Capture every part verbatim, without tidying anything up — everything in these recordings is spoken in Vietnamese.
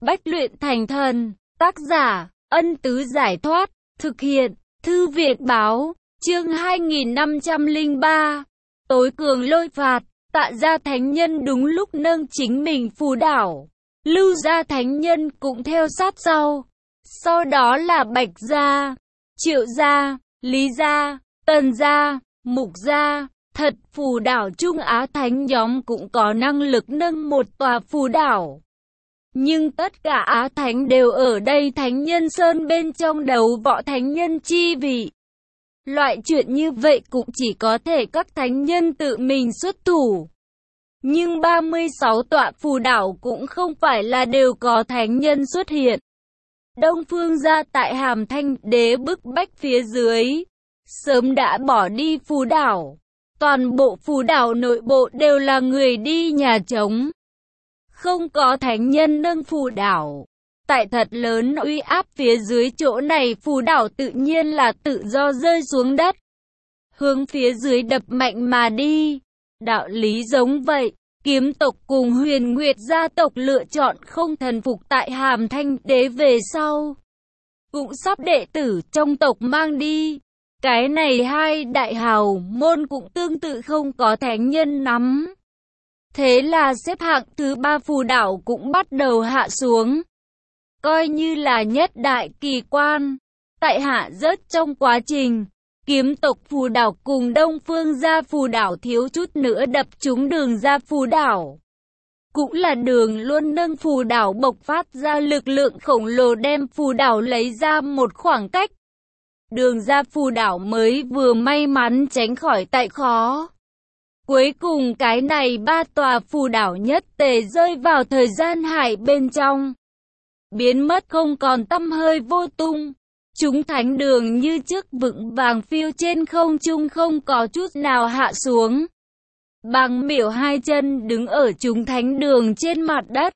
bách luyện thành thần. Tác giả, Ân Tứ Giải Thoát. Thực hiện, Thư Viện Báo. Chương hai nghìn năm trăm lẻ ba. Tối cường lôi phạt. Tạ Gia Thánh Nhân đúng lúc nâng chính mình phù đảo. Lưu Gia Thánh Nhân cũng theo sát sau. Sau đó là Bạch Gia, Triệu Gia, Lý Gia, Tần Gia, Mục Gia. Thật phù đảo Trung Á Thánh nhóm cũng có năng lực nâng một tòa phù đảo. Nhưng tất cả Á Thánh đều ở đây Thánh Nhân Sơn bên trong đấu võ Thánh Nhân chi vị. Loại chuyện như vậy cũng chỉ có thể các Thánh Nhân tự mình xuất thủ. Nhưng ba mươi sáu tọa phù đảo cũng không phải là đều có Thánh Nhân xuất hiện. Đông Phương Gia tại Hàm Thanh Đế bức bách phía dưới, sớm đã bỏ đi phù đảo. Toàn bộ phù đảo nội bộ đều là người đi nhà trống. Không có Thánh Nhân nâng phù đảo. Tại thật lớn uy áp phía dưới chỗ này phù đảo tự nhiên là tự do rơi xuống đất. Hướng phía dưới đập mạnh mà đi. Đạo lý giống vậy, Kiếm tộc cùng Huyền Nguyệt gia tộc lựa chọn không thần phục tại Hàm Thanh Đế về sau. Cũng sắp đệ tử trong tộc mang đi. Cái này hai đại hào môn cũng tương tự không có Thánh Nhân nắm. Thế là xếp hạng thứ ba phù đảo cũng bắt đầu hạ xuống. Coi như là nhất đại kỳ quan. Tại hạ rớt trong quá trình, Kiếm tộc phù đảo cùng Đông Phương gia phù đảo thiếu chút nữa đập trúng Đường gia phù đảo. Cũng là Đường luôn nâng phù đảo bộc phát ra lực lượng khổng lồ đem phù đảo lấy ra một khoảng cách. Đường gia phù đảo mới vừa may mắn tránh khỏi tại khó. Cuối cùng cái này ba tòa phù đảo nhất tề rơi vào thời gian hải bên trong. Biến mất không còn tăm hơi vô tung. Chúng Thánh Đường như trước vững vàng phiêu trên không trung không có chút nào hạ xuống. Bằng miểu hai chân đứng ở chúng Thánh Đường trên mặt đất.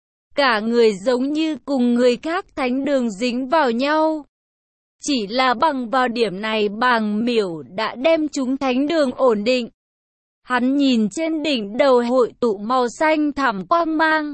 Cả người giống như cùng người khác Thánh Đường dính vào nhau. Chỉ là bằng vào điểm này Bàng Miểu đã đem chúng Thánh Đường ổn định. Hắn nhìn trên đỉnh đầu hội tụ màu xanh thẳm quang mang.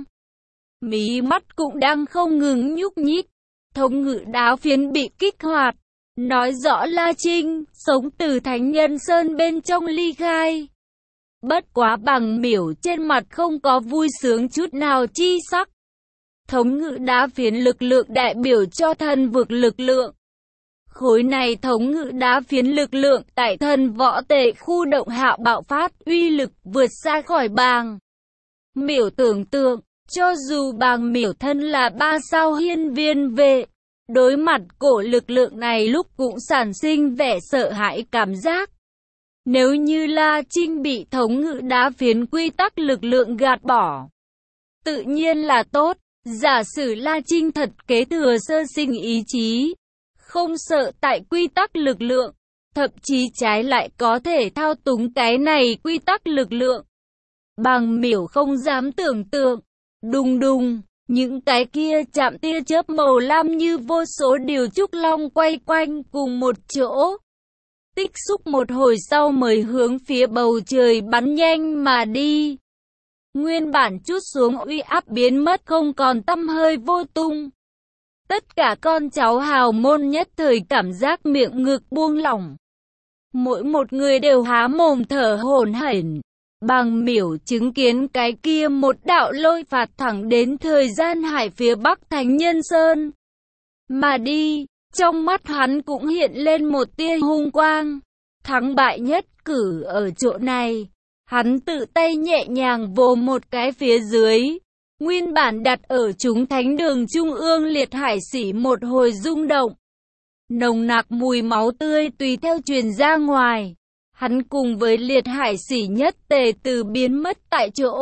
Mí mắt cũng đang không ngừng nhúc nhích. Thống ngự đáo phiến bị kích hoạt. Nói rõ La Trinh sống từ Thánh Nhân Sơn bên trong ly khai. Bất quá Bàng Miểu trên mặt không có vui sướng chút nào chi sắc. Thống ngự đá phiến lực lượng đại biểu cho thần vực lực lượng. Khối này thống ngự đá phiến lực lượng tại thần võ tệ khu động hạo bạo phát uy lực vượt xa khỏi Bàng Miểu tưởng tượng. Cho dù Bàng Miểu thân là ba sao hiên viên vệ, đối mặt cổ lực lượng này lúc cũng sản sinh vẻ sợ hãi cảm giác. Nếu như La Trinh bị thống ngự đá phiến quy tắc lực lượng gạt bỏ, tự nhiên là tốt. Giả sử La Trinh thật kế thừa sơ sinh ý chí, không sợ tại quy tắc lực lượng, thậm chí trái lại có thể thao túng cái này quy tắc lực lượng. Bàng Miểu không dám tưởng tượng. Đùng đùng, những cái kia chạm tia chớp màu lam như vô số điều trúc long quay quanh cùng một chỗ. Tích xúc một hồi sau mới hướng phía bầu trời bắn nhanh mà đi. Nguyên bản chút xuống uy áp biến mất không còn tăm hơi vô tung. Tất cả con cháu hào môn nhất thời cảm giác miệng ngực buông lỏng. Mỗi một người đều há mồm thở hổn hển. Bàng Miểu chứng kiến cái kia một đạo lôi phạt thẳng đến thời gian hải phía bắc Thánh Nhân Sơn mà đi, trong mắt hắn cũng hiện lên một tia hung quang. Thắng bại nhất cử ở chỗ này, hắn tự tay nhẹ nhàng vồ một cái phía dưới, nguyên bản đặt ở chúng Thánh Đường trung ương liệt hải sĩ một hồi rung động. Nồng nặc mùi máu tươi tùy theo truyền ra ngoài. Hắn cùng với liệt hải sĩ nhất tề từ biến mất tại chỗ.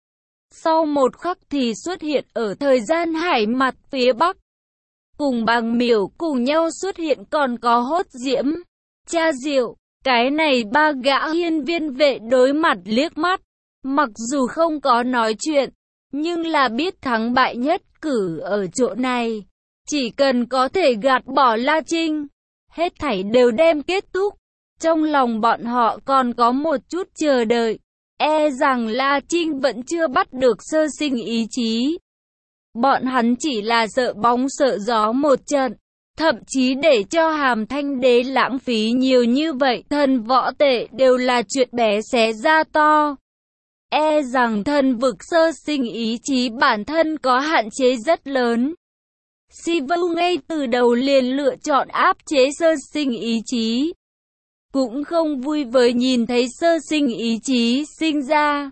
Sau một khắc thì xuất hiện ở thời gian hải mặt phía bắc. Cùng Bàng Miểu cùng nhau xuất hiện còn có Hốt Diễm, Cha Diệu. Cái này ba gã hiên viên vệ đối mặt liếc mắt. Mặc dù không có nói chuyện, nhưng là biết thắng bại nhất cử ở chỗ này. Chỉ cần có thể gạt bỏ La Trinh, hết thảy đều đem kết thúc. Trong lòng bọn họ còn có một chút chờ đợi, e rằng La Trinh vẫn chưa bắt được sơ sinh ý chí. Bọn hắn chỉ là sợ bóng sợ gió một trận. Thậm chí để cho Hàm Thanh Đế lãng phí nhiều như vậy thần võ tệ đều là chuyện bé xé ra to. E rằng thần vực sơ sinh ý chí bản thân có hạn chế rất lớn. Sivu ngay từ đầu liền lựa chọn áp chế sơ sinh ý chí. Cũng không vui với nhìn thấy sơ sinh ý chí sinh ra.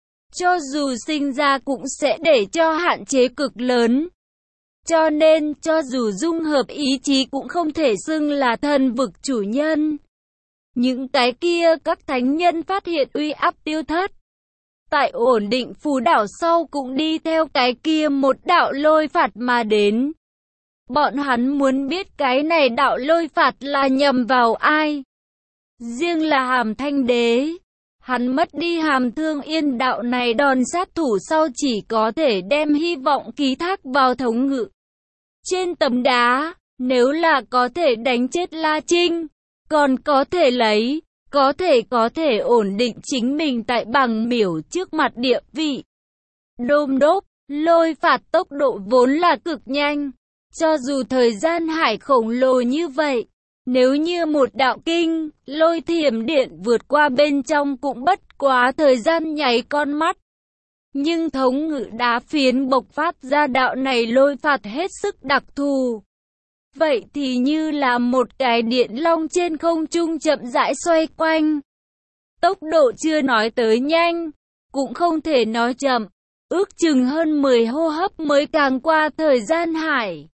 Cho dù sinh ra cũng sẽ để cho hạn chế cực lớn. Cho nên, cho dù dung hợp ý chí cũng không thể xưng là thần vực chủ nhân. Những cái kia các thánh nhân phát hiện uy áp tiêu thất. Tại ổn định phù đảo sau cũng đi theo cái kia một đạo lôi phạt mà đến. Bọn hắn muốn biết cái này đạo lôi phạt là nhằm vào ai. Riêng là Hàm Thanh Đế. Hắn mất đi Hàm Thương Yên đạo này đòn sát thủ sau chỉ có thể đem hy vọng ký thác vào thống ngự. Trên tấm đá, nếu là có thể đánh chết La Trinh, còn có thể lấy, có thể có thể ổn định chính mình tại Bằng Miểu trước mặt địa vị. Đôm đốp, lôi phạt tốc độ vốn là cực nhanh, cho dù thời gian hải khổng lồ như vậy, nếu như một đạo kinh, lôi thiểm điện vượt qua bên trong cũng bất quá thời gian nháy con mắt. Nhưng thống ngự đá phiến bộc phát ra đạo này lôi phạt hết sức đặc thù. Vậy thì như là một cái điện long trên không trung chậm rãi xoay quanh. Tốc độ chưa nói tới nhanh, cũng không thể nói chậm, ước chừng hơn mười hô hấp mới càng qua thời gian hải.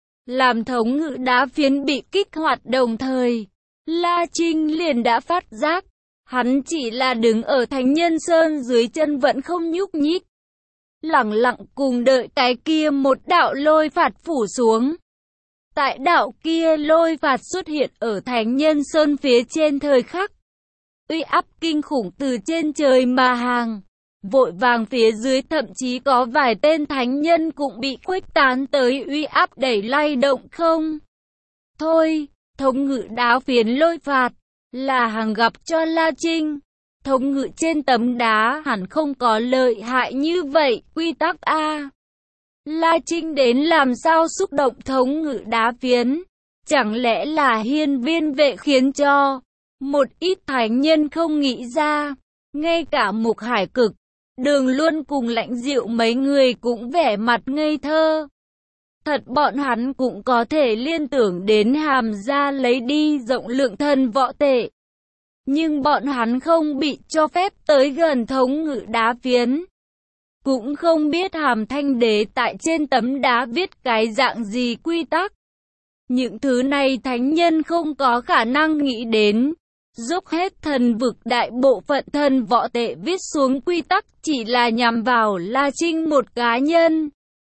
Làm thống ngự đá phiến bị kích hoạt đồng thời, La Trinh liền đã phát giác. Hắn chỉ là đứng ở Thánh Nhân Sơn dưới chân vẫn không nhúc nhích. Lặng lặng cùng đợi cái kia một đạo lôi phạt phủ xuống. Tại đạo kia lôi phạt xuất hiện ở Thánh Nhân Sơn phía trên thời khắc. Uy áp kinh khủng từ trên trời mà hàng. Vội vàng phía dưới thậm chí có vài tên thánh nhân cũng bị khuếch tán tới uy áp đẩy lay động không. Thôi, thống ngự đá phiến lôi phạt. Là hàng gặp cho La Trinh. Thống ngự trên tấm đá hẳn không có lợi hại như vậy, quy tắc A. La Trinh đến làm sao xúc động thống ngự đá phiến? Chẳng lẽ là hiên viên vệ khiến cho một ít thánh nhân không nghĩ ra? Ngay cả Mục Hải Cực, Đường Luân cùng Lãnh Diệu mấy người cũng vẻ mặt ngây thơ. Thật bọn hắn cũng có thể liên tưởng đến Hàm gia lấy đi rộng lượng thần võ tệ. Nhưng bọn hắn không bị cho phép tới gần thống ngự đá phiến. Cũng không biết Hàm Thanh Đế tại trên tấm đá viết cái dạng gì quy tắc. Những thứ này thánh nhân không có khả năng nghĩ đến. Dốc hết thần vực đại bộ phận thần võ tệ viết xuống quy tắc chỉ là nhằm vào La Trinh một cá nhân.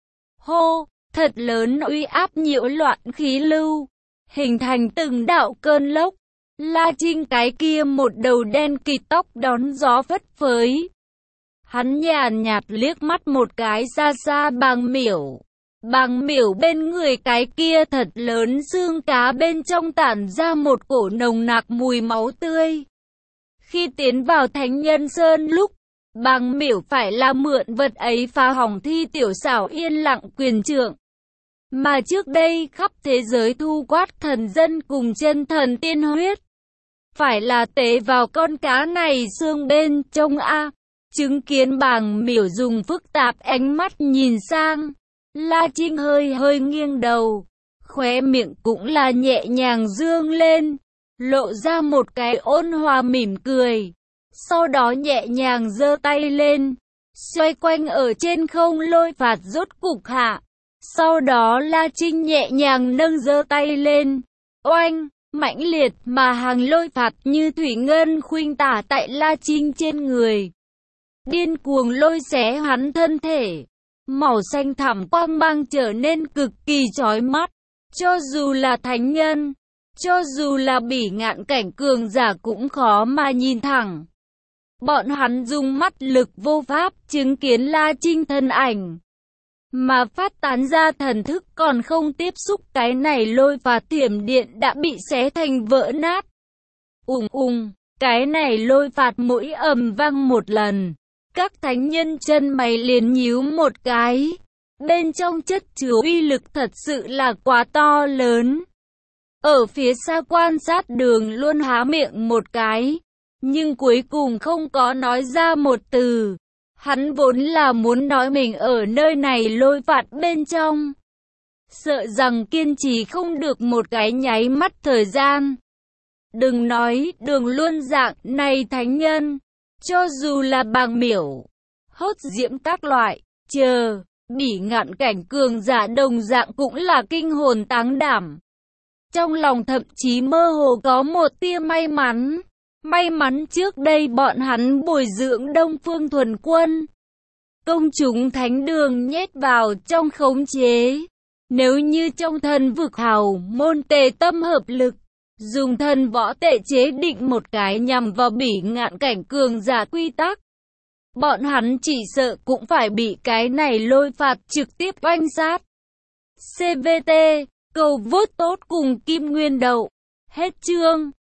Hô! Thật lớn uy áp nhiễu loạn khí lưu, hình thành từng đạo cơn lốc. La Trinh cái kia một đầu đen kịt tóc đón gió phất phới. Hắn nhàn nhạt liếc mắt một cái xa xa Bằng Miểu. Bằng Miểu bên người cái kia thật lớn xương cá bên trong tản ra một cổ nồng nặc mùi máu tươi. Khi tiến vào Thánh Nhân Sơn lúc, Bằng Miểu phải là mượn vật ấy phá hỏng Thi Tiểu Xảo yên lặng quyền trượng. Mà trước đây khắp thế giới thu quát thần dân cùng chân thần tiên huyết. Phải là tế vào con cá này xương bên trong A. Chứng kiến Bằng Miểu dùng phức tạp ánh mắt nhìn sang. La Trinh hơi hơi nghiêng đầu. Khóe miệng cũng là nhẹ nhàng dương lên. Lộ ra một cái ôn hòa mỉm cười. Sau đó nhẹ nhàng giơ tay lên. Xoay quanh ở trên không lôi phạt rốt cục hạ. Sau đó La Trinh nhẹ nhàng nâng giơ tay lên. Oanh, mãnh liệt mà hàng lôi phạt như thủy ngân khuynh tả tại La Trinh trên người. Điên cuồng lôi xé hắn thân thể. Màu xanh thẳm quang mang trở nên cực kỳ chói mắt. Cho dù là thánh nhân, cho dù là bỉ ngạn cảnh cường giả cũng khó mà nhìn thẳng. Bọn hắn dùng mắt lực vô pháp chứng kiến La Trinh thân ảnh. Mà phát tán ra thần thức còn không tiếp xúc cái này lôi và thiểm điện đã bị xé thành vỡ nát. Ùng ùng, cái này lôi phạt mỗi ầm vang một lần. Các thánh nhân chân mày liền nhíu một cái. bên trong chất chứa uy lực thật sự là quá to lớn. Ở phía xa quan sát Đường Luân há miệng một cái, nhưng cuối cùng không có nói ra một từ. Hắn vốn là muốn nói mình ở nơi này lôi phạt bên trong, sợ rằng kiên trì không được một cái nháy mắt thời gian. Đừng nói Đường Luân dạng này thánh nhân, cho dù là Bàng Miểu, Hốt Diễm các loại, chờ, Bỉ Ngạn cảnh cường giả đồng dạng cũng là kinh hồn táng đảm. Trong lòng thậm chí mơ hồ có một tia may mắn. May mắn trước đây bọn hắn bồi dưỡng Đông Phương Thuần Quân, công chúng thánh đường nhét vào trong khống chế. Nếu như trong thần vực hào môn tề tâm hợp lực, dùng thần võ tệ chế định một cái nhằm vào Bỉ Ngạn cảnh cường giả quy tắc, bọn hắn chỉ sợ cũng phải bị cái này lôi phạt trực tiếp oanh sát. xê vê tê, cầu vote tốt cùng Kim Nguyên Đậu. Hết chương.